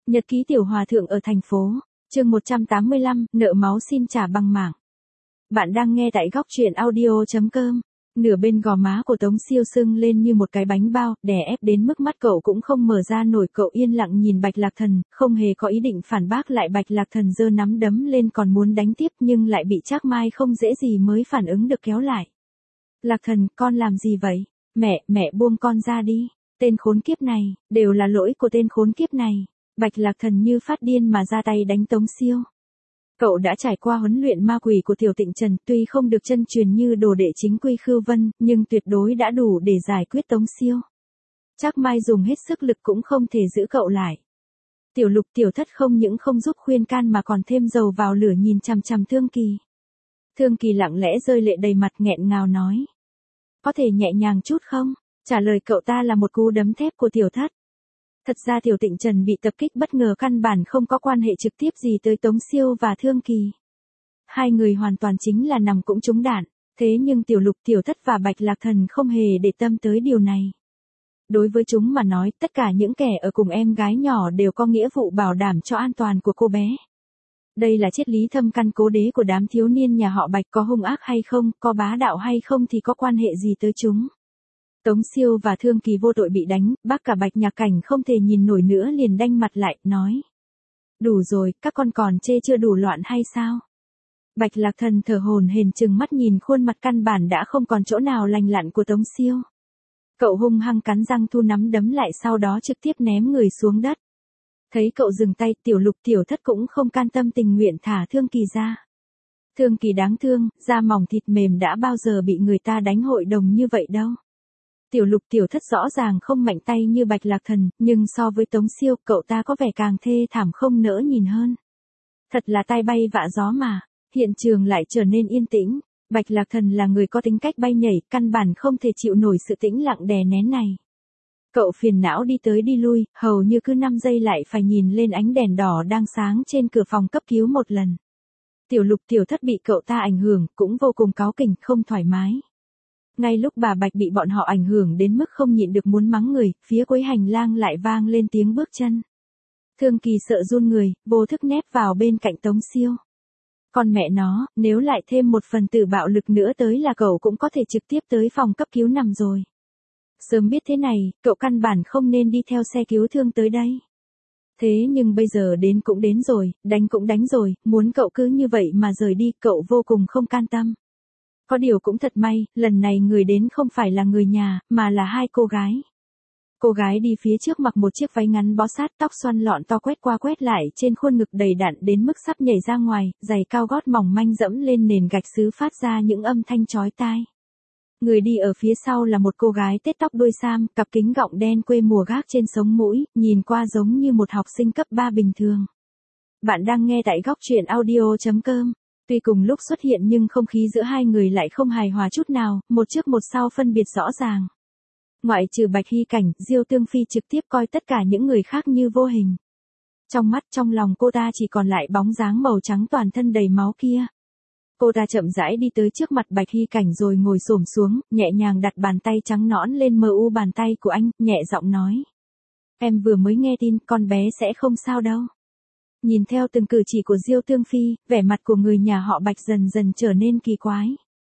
Nhật ký tiểu hòa thượng ở thành phố. Chương 185, nợ máu xin trả bằng mạng. Bạn đang nghe tại góc truyện audio.com. Nửa bên gò má của Tống Siêu sưng lên như một cái bánh bao, đè ép đến mức mắt cậu cũng không mở ra nổi. Cậu yên lặng nhìn Bạch Lạc Thần, không hề có ý định phản bác lại. Bạch Lạc Thần giơ nắm đấm lên còn muốn đánh tiếp nhưng lại bị Trác Mai không dễ gì mới phản ứng được kéo lại. Lạc Thần, con làm gì vậy? Mẹ buông con ra đi. Tên khốn kiếp này, đều là lỗi của tên khốn kiếp này. Bạch Lạc Thần như phát điên mà ra tay đánh Tống Siêu. Cậu đã trải qua huấn luyện ma quỷ của Tiểu Tịnh Trần, tuy không được chân truyền như đồ đệ chính quy Khưu Vân, nhưng tuyệt đối đã đủ để giải quyết Tống Siêu. Trác Mai dùng hết sức lực cũng không thể giữ cậu lại. Tiểu Lục Tiểu Thất không những không giúp khuyên can mà còn thêm dầu vào lửa nhìn chằm chằm Thương Kỳ. Thương Kỳ lặng lẽ rơi lệ đầy mặt nghẹn ngào nói. Có thể nhẹ nhàng chút không? Trả lời cậu ta là một cú đấm thép của Tiểu Thất. Thật ra Tiểu Tịnh Trần bị tập kích bất ngờ căn bản không có quan hệ trực tiếp gì tới Tống Siêu và Thương Kỳ. Hai người hoàn toàn chính là nằm cũng trúng đạn, thế nhưng Tiểu Lục Tiểu Thất và Bạch Lạc Thần không hề để tâm tới điều này. Đối với chúng mà nói, tất cả những kẻ ở cùng em gái nhỏ đều có nghĩa vụ bảo đảm cho an toàn của cô bé. Đây là triết lý thâm căn cố đế của đám thiếu niên nhà họ Bạch, có hung ác hay không, có bá đạo hay không thì có quan hệ gì tới chúng. Tống Siêu và Thương Kỳ vô tội bị đánh, bác cả Bạch Nhạc Cảnh không thể nhìn nổi nữa liền đanh mặt lại, nói. Đủ rồi, các con còn chê chưa đủ loạn hay sao? Bạch Lạc Thần thở hổn hển trừng mắt nhìn khuôn mặt căn bản đã không còn chỗ nào lành lặn của Tống Siêu. Cậu hung hăng cắn răng thu nắm đấm lại, sau đó trực tiếp ném người xuống đất. Thấy cậu dừng tay, Tiểu Lục Tiểu Thất cũng không can tâm tình nguyện thả Thương Kỳ ra. Thương Kỳ đáng thương, da mỏng thịt mềm đã bao giờ bị người ta đánh hội đồng như vậy đâu. Tiểu Lục Tiểu Thất rõ ràng không mạnh tay như Bạch Lạc Thần, nhưng so với Tống Siêu, cậu ta có vẻ càng thê thảm không nỡ nhìn hơn. Thật là tai bay vạ gió mà. Hiện trường lại trở nên yên tĩnh. Bạch Lạc Thần là người có tính cách bay nhảy, căn bản không thể chịu nổi sự tĩnh lặng đè nén này. Cậu phiền não đi tới đi lui, hầu như cứ 5 giây lại phải nhìn lên ánh đèn đỏ đang sáng trên cửa phòng cấp cứu một lần. Tiểu Lục Tiểu Thất bị cậu ta ảnh hưởng, cũng vô cùng cáu kỉnh, không thoải mái. Ngay lúc bà Bạch bị bọn họ ảnh hưởng đến mức không nhịn được muốn mắng người, phía cuối hành lang lại vang lên tiếng bước chân. Thương Kỳ sợ run người, vô thức nép vào bên cạnh Tống Siêu. Còn mẹ nó, nếu lại thêm một phần tử bạo lực nữa tới là cậu cũng có thể trực tiếp tới phòng cấp cứu nằm rồi. Sớm biết thế này, cậu căn bản không nên đi theo xe cứu thương tới đây. Thế nhưng bây giờ đến cũng đến rồi, đánh cũng đánh rồi, muốn cậu cứ như vậy mà rời đi, cậu vô cùng không can tâm. Có điều cũng thật may, lần này người đến không phải là người nhà, mà là hai cô gái. Cô gái đi phía trước mặc một chiếc váy ngắn bó sát, tóc xoăn lọn to quét qua quét lại trên khuôn ngực đầy đặn đến mức sắp nhảy ra ngoài, giày cao gót mỏng manh dẫm lên nền gạch sứ phát ra những âm thanh chói tai. Người đi ở phía sau là một cô gái tết tóc đuôi sam, cặp kính gọng đen quê mùa gác trên sống mũi, nhìn qua giống như một học sinh cấp 3 bình thường. Bạn đang nghe tại góc truyện audio.com. Tuy cùng lúc xuất hiện nhưng không khí giữa hai người lại không hài hòa chút nào, một trước một sau phân biệt rõ ràng. Ngoại trừ Bạch Hy Cảnh, Diêu Tương Phi trực tiếp coi tất cả những người khác như vô hình. Trong mắt trong lòng cô ta chỉ còn lại bóng dáng màu trắng toàn thân đầy máu kia. Cô ta chậm rãi đi tới trước mặt Bạch Hy Cảnh rồi ngồi xổm xuống, nhẹ nhàng đặt bàn tay trắng nõn lên mờ u bàn tay của anh, nhẹ giọng nói. Em vừa mới nghe tin, con bé sẽ không sao đâu. Nhìn theo từng cử chỉ của Diêu Tương Phi, vẻ mặt của người nhà họ Bạch dần dần trở nên kỳ quái.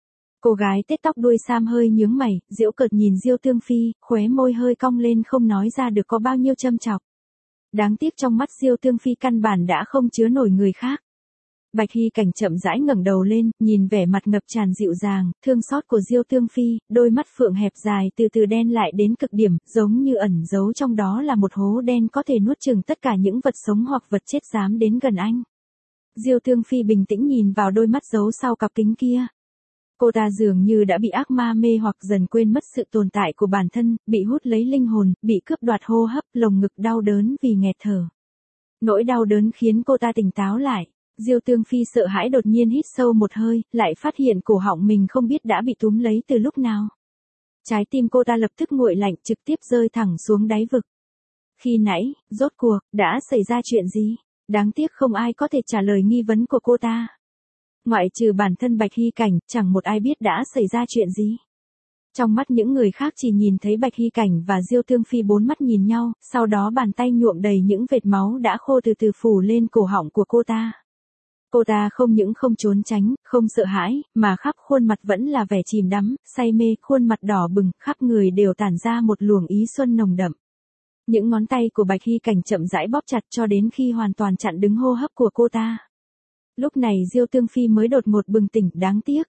Cô gái tết tóc đuôi sam hơi nhướng mày, giễu cợt nhìn Diêu Tương Phi, khóe môi hơi cong lên không nói ra được có bao nhiêu châm chọc. Đáng tiếc trong mắt Diêu Tương Phi căn bản đã không chứa nổi người khác. Bạch Hy Cảnh chậm rãi ngẩng đầu lên, nhìn vẻ mặt ngập tràn dịu dàng, thương xót của Diêu Tương Phi, đôi mắt phượng hẹp dài từ từ đen lại đến cực điểm, giống như ẩn giấu trong đó là một hố đen có thể nuốt chửng tất cả những vật sống hoặc vật chết dám đến gần anh. Diêu Tương Phi bình tĩnh nhìn vào đôi mắt giấu sau cặp kính kia. Cô ta dường như đã bị ác ma mê hoặc dần quên mất sự tồn tại của bản thân, bị hút lấy linh hồn, bị cướp đoạt hô hấp, lồng ngực đau đớn vì nghẹt thở. Nỗi đau đớn khiến cô ta tỉnh táo lại. Diêu Tương Phi sợ hãi đột nhiên hít sâu một hơi, lại phát hiện cổ họng mình không biết đã bị túm lấy từ lúc nào. Trái tim cô ta lập tức nguội lạnh, trực tiếp rơi thẳng xuống đáy vực. Khi nãy, rốt cuộc, đã xảy ra chuyện gì? Đáng tiếc không ai có thể trả lời nghi vấn của cô ta. Ngoại trừ bản thân Bạch Hy Cảnh, chẳng một ai biết đã xảy ra chuyện gì. Trong mắt những người khác chỉ nhìn thấy Bạch Hy Cảnh và Diêu Tương Phi bốn mắt nhìn nhau, sau đó bàn tay nhuộm đầy những vệt máu đã khô từ từ phủ lên cổ họng của cô ta. Cô ta không những không trốn tránh, không sợ hãi, mà khắp khuôn mặt vẫn là vẻ chìm đắm, say mê, khuôn mặt đỏ bừng, khắp người đều tản ra một luồng ý xuân nồng đậm. Những ngón tay của Bạch Hy Cảnh chậm rãi bóp chặt cho đến khi hoàn toàn chặn đứng hô hấp của cô ta. Lúc này Diêu Tương Phi mới đột ngột bừng tỉnh, đáng tiếc.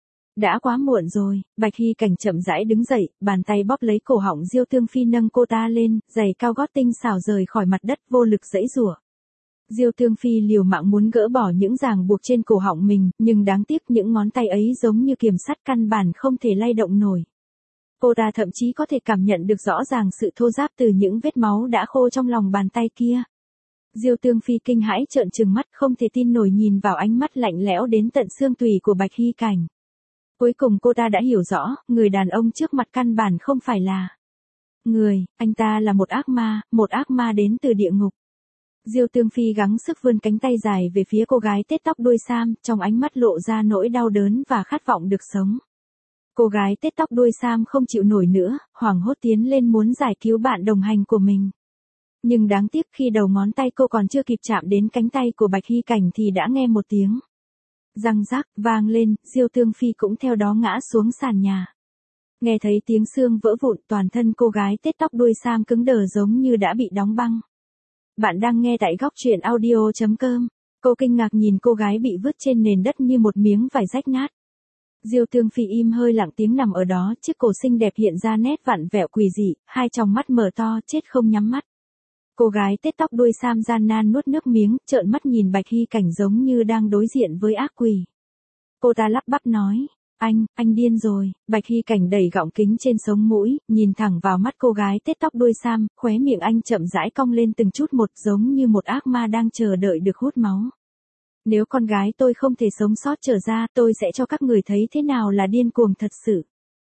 Đã quá muộn rồi, Bạch Hy Cảnh chậm rãi đứng dậy, bàn tay bóp lấy cổ họng Diêu Tương Phi nâng cô ta lên, giày cao gót tinh xảo rời khỏi mặt đất vô lực giãy giụa. Diêu Tương Phi liều mạng muốn gỡ bỏ những ràng buộc trên cổ họng mình, nhưng đáng tiếc những ngón tay ấy giống như kiềm sắt căn bản không thể lay động nổi. Cô ta thậm chí có thể cảm nhận được rõ ràng sự thô ráp từ những vết máu đã khô trong lòng bàn tay kia. Diêu Tương Phi kinh hãi trợn trừng mắt không thể tin nổi nhìn vào ánh mắt lạnh lẽo đến tận xương tủy của Bạch Hy Cảnh. Cuối cùng cô ta đã hiểu rõ, người đàn ông trước mặt căn bản không phải là người, anh ta là một ác ma đến từ địa ngục. Diêu Tương Phi gắng sức vươn cánh tay dài về phía cô gái tết tóc đuôi sam, trong ánh mắt lộ ra nỗi đau đớn và khát vọng được sống. Cô gái tết tóc đuôi sam không chịu nổi nữa, hoảng hốt tiến lên muốn giải cứu bạn đồng hành của mình. Nhưng đáng tiếc khi đầu ngón tay cô còn chưa kịp chạm đến cánh tay của Bạch Hy Cảnh thì đã nghe một tiếng răng rác vang lên, Diêu Tương Phi cũng theo đó ngã xuống sàn nhà. Nghe thấy tiếng xương vỡ vụn, toàn thân cô gái tết tóc đuôi sam cứng đờ giống như đã bị đóng băng. Bạn đang nghe tại góc truyện audio.com. Cô kinh ngạc nhìn cô gái bị vứt trên nền đất như một miếng vải rách nát. Diêu Tương Phi im hơi lặng tiếng nằm ở đó, chiếc cổ xinh đẹp hiện ra nét vặn vẹo quỷ dị, hai tròng mắt mở to, chết không nhắm mắt. Cô gái tết tóc đuôi sam gian nan nuốt nước miếng, trợn mắt nhìn Bạch Hy Cảnh giống như đang đối diện với ác quỷ. Cô ta lắp bắp nói, anh điên rồi. Bạch Hy Cảnh đẩy gọng kính trên sống mũi, nhìn thẳng vào mắt cô gái tết tóc đuôi sam, khóe miệng anh chậm rãi cong lên từng chút một giống như một ác ma đang chờ đợi được hút máu. Nếu con gái tôi không thể sống sót trở ra, tôi sẽ cho các người thấy thế nào là điên cuồng thật sự.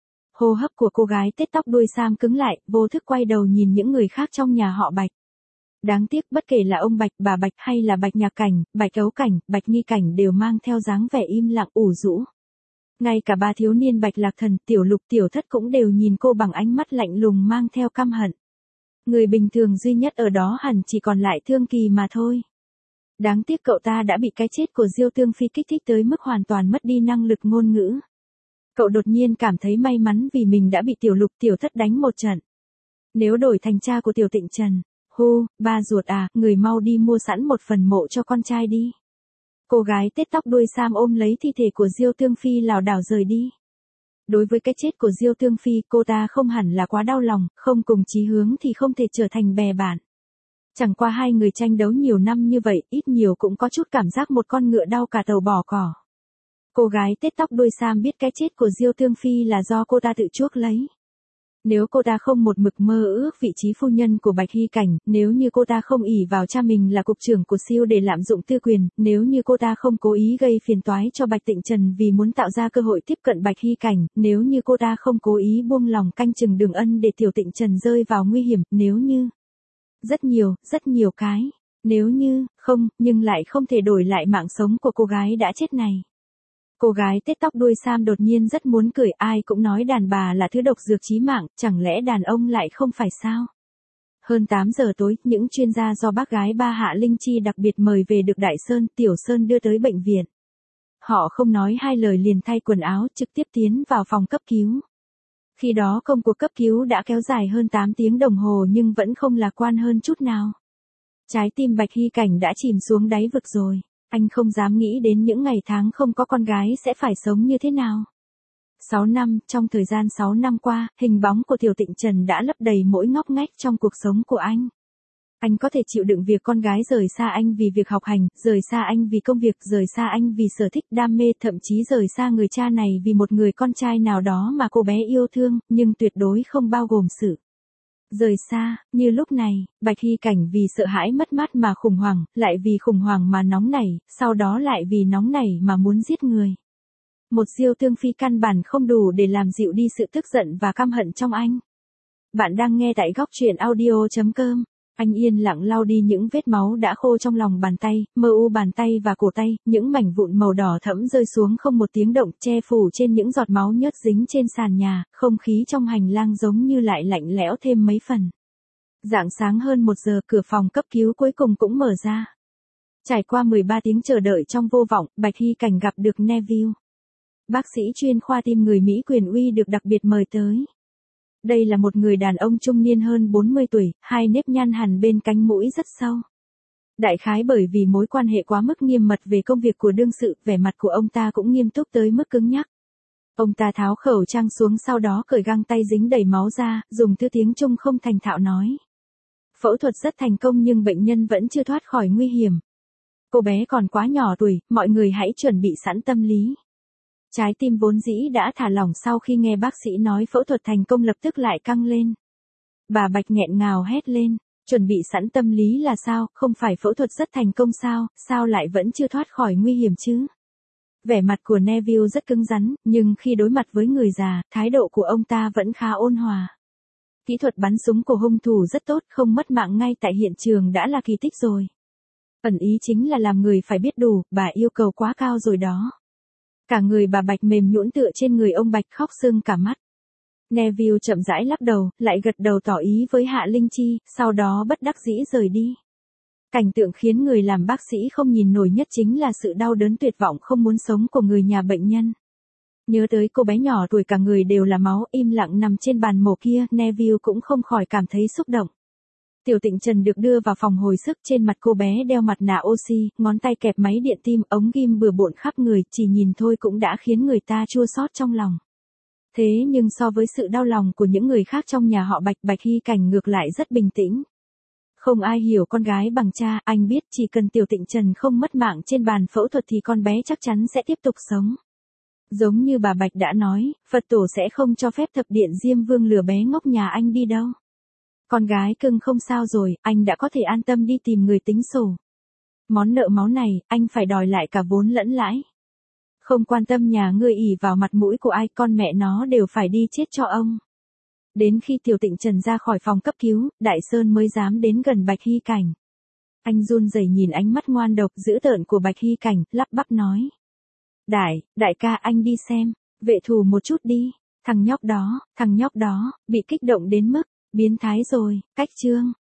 Hô hấp của cô gái tết tóc đuôi sam cứng lại, vô thức quay đầu nhìn những người khác trong nhà họ Bạch. Đáng tiếc bất kể là ông Bạch, bà Bạch hay là Bạch Nhạc Cảnh, Bạch Ấu Cảnh, Bạch Nghi Cảnh đều mang theo dáng vẻ im lặng ủ rũ. Ngay cả ba thiếu niên Bạch Lạc Thần, Tiểu Lục, Tiểu Thất cũng đều nhìn cô bằng ánh mắt lạnh lùng mang theo căm hận. Người bình thường duy nhất ở đó hẳn chỉ còn lại Thương Kỳ mà thôi. Đáng tiếc cậu ta đã bị cái chết của Diêu Tương Phi kích thích tới mức hoàn toàn mất đi năng lực ngôn ngữ. Cậu đột nhiên cảm thấy may mắn vì mình đã bị Tiểu Lục, Tiểu Thất đánh một trận. Nếu đổi thành cha của Tiểu Tịnh Trần, ba ruột à, người mau đi mua sẵn một phần mộ cho con trai đi. Cô gái tết tóc đuôi sam ôm lấy thi thể của Diêu Tương Phi lảo đảo rời đi. Đối với cái chết của Diêu Tương Phi, cô ta không hẳn là quá đau lòng, không cùng chí hướng thì không thể trở thành bè bạn. Chẳng qua hai người tranh đấu nhiều năm như vậy, ít nhiều cũng có chút cảm giác một con ngựa đau cả đầu bỏ cỏ. Cô gái tết tóc đuôi sam biết cái chết của Diêu Tương Phi là do cô ta tự chuốc lấy. Nếu cô ta không một mực mơ ước vị trí phu nhân của Bạch Hy Cảnh, nếu như cô ta không ỷ vào cha mình là cục trưởng của siêu để lạm dụng tư quyền, nếu như cô ta không cố ý gây phiền toái cho Bạch Tịnh Trần vì muốn tạo ra cơ hội tiếp cận Bạch Hy Cảnh, nếu như cô ta không cố ý buông lòng canh chừng Đường Ân để Tiểu Tịnh Trần rơi vào nguy hiểm, nếu như rất nhiều cái, nếu như, không, nhưng lại không thể đổi lại mạng sống của cô gái đã chết này. Cô gái tết tóc đuôi sam đột nhiên rất muốn cười, ai cũng nói đàn bà là thứ độc dược chí mạng, chẳng lẽ đàn ông lại không phải sao? Hơn 8 giờ tối, những chuyên gia do bác gái ba Hạ Linh Chi đặc biệt mời về được Đại Sơn, Tiểu Sơn đưa tới bệnh viện. Họ không nói hai lời liền thay quần áo, trực tiếp tiến vào phòng cấp cứu. Khi đó công cuộc cấp cứu đã kéo dài hơn 8 tiếng đồng hồ nhưng vẫn không lạc quan hơn chút nào. Trái tim Bạch Hy Cảnh đã chìm xuống đáy vực rồi. Anh không dám nghĩ đến những ngày tháng không có con gái sẽ phải sống như thế nào. 6 năm, trong thời gian 6 năm qua, hình bóng của Tiểu Tịnh Trần đã lấp đầy mỗi ngóc ngách trong cuộc sống của anh. Anh có thể chịu đựng việc con gái rời xa anh vì việc học hành, rời xa anh vì công việc, rời xa anh vì sở thích đam mê, thậm chí rời xa người cha này vì một người con trai nào đó mà cô bé yêu thương, nhưng tuyệt đối không bao gồm sự rời xa. Như lúc này, Bạch Hy Cảnh vì sợ hãi mất mát mà khủng hoảng, lại vì khủng hoảng mà nóng nảy, sau đó lại vì nóng nảy mà muốn giết người. Một Diêu Tương Phi căn bản không đủ để làm dịu đi sự tức giận và căm hận trong anh. Bạn đang nghe tại góc truyện audio.com. Anh yên lặng lau đi những vết máu đã khô trong lòng bàn tay, mờ u bàn tay và cổ tay, những mảnh vụn màu đỏ thẫm rơi xuống không một tiếng động, che phủ trên những giọt máu nhớt dính trên sàn nhà, không khí trong hành lang giống như lại lạnh lẽo thêm mấy phần. Rạng sáng hơn 1 giờ, cửa phòng cấp cứu cuối cùng cũng mở ra. Trải qua 13 tiếng chờ đợi trong vô vọng, Bạch Hy Cảnh gặp được Neville. Bác sĩ chuyên khoa tim người Mỹ quyền uy được đặc biệt mời tới. Đây là một người đàn ông trung niên hơn 40 tuổi, hai nếp nhăn hằn bên cánh mũi rất sâu. Đại khái bởi vì mối quan hệ quá mức nghiêm mật về công việc của đương sự, vẻ mặt của ông ta cũng nghiêm túc tới mức cứng nhắc. Ông ta tháo khẩu trang xuống sau đó cởi găng tay dính đầy máu ra, dùng thứ tiếng Trung không thành thạo nói. Phẫu thuật rất thành công nhưng bệnh nhân vẫn chưa thoát khỏi nguy hiểm. Cô bé còn quá nhỏ tuổi, mọi người hãy chuẩn bị sẵn tâm lý. Trái tim vốn dĩ đã thả lỏng sau khi nghe bác sĩ nói phẫu thuật thành công lập tức lại căng lên. Bà Bạch nghẹn ngào hét lên, chuẩn bị sẵn tâm lý là sao, không phải phẫu thuật rất thành công sao lại vẫn chưa thoát khỏi nguy hiểm chứ? Vẻ mặt của Neville rất cứng rắn, nhưng khi đối mặt với người già, thái độ của ông ta vẫn khá ôn hòa. Kỹ thuật bắn súng của hung thủ rất tốt, không mất mạng ngay tại hiện trường đã là kỳ tích rồi. Ẩn ý chính là làm người phải biết đủ, bà yêu cầu quá cao rồi đó. Cả người bà Bạch mềm nhũn tựa trên người ông Bạch khóc sưng cả mắt. Neville chậm rãi lắc đầu, lại gật đầu tỏ ý với Hạ Linh Chi, sau đó bất đắc dĩ rời đi. Cảnh tượng khiến người làm bác sĩ không nhìn nổi nhất chính là sự đau đớn tuyệt vọng không muốn sống của người nhà bệnh nhân. Nhớ tới cô bé nhỏ tuổi cả người đều là máu im lặng nằm trên bàn mổ kia, Neville cũng không khỏi cảm thấy xúc động. Tiểu Tịnh Trần được đưa vào phòng hồi sức, trên mặt cô bé đeo mặt nạ oxy, ngón tay kẹp máy điện tim, ống ghim bừa bộn khắp người, chỉ nhìn thôi cũng đã khiến người ta chua xót trong lòng. Thế nhưng so với sự đau lòng của những người khác trong nhà họ Bạch, Bạch Hy Cảnh ngược lại rất bình tĩnh. Không ai hiểu con gái bằng cha, anh biết chỉ cần Tiểu Tịnh Trần không mất mạng trên bàn phẫu thuật thì con bé chắc chắn sẽ tiếp tục sống. Giống như bà Bạch đã nói, Phật tổ sẽ không cho phép thập điện Diêm Vương lừa bé ngốc nhà anh đi đâu. Con gái cưng không sao rồi, anh đã có thể an tâm đi tìm người tính sổ. Món nợ máu này, anh phải đòi lại cả vốn lẫn lãi. Không quan tâm nhà ngươi ỷ vào mặt mũi của ai, con mẹ nó đều phải đi chết cho ông. Đến khi Tiểu Tịnh Trần ra khỏi phòng cấp cứu, Đại Sơn mới dám đến gần Bạch Hy Cảnh. Anh run rẩy nhìn ánh mắt ngoan độc dữ tợn của Bạch Hy Cảnh, lắp bắp nói. Đại ca anh đi xem, vệ thù một chút đi, thằng nhóc đó, bị kích động đến mức, biến thái rồi, cách chương.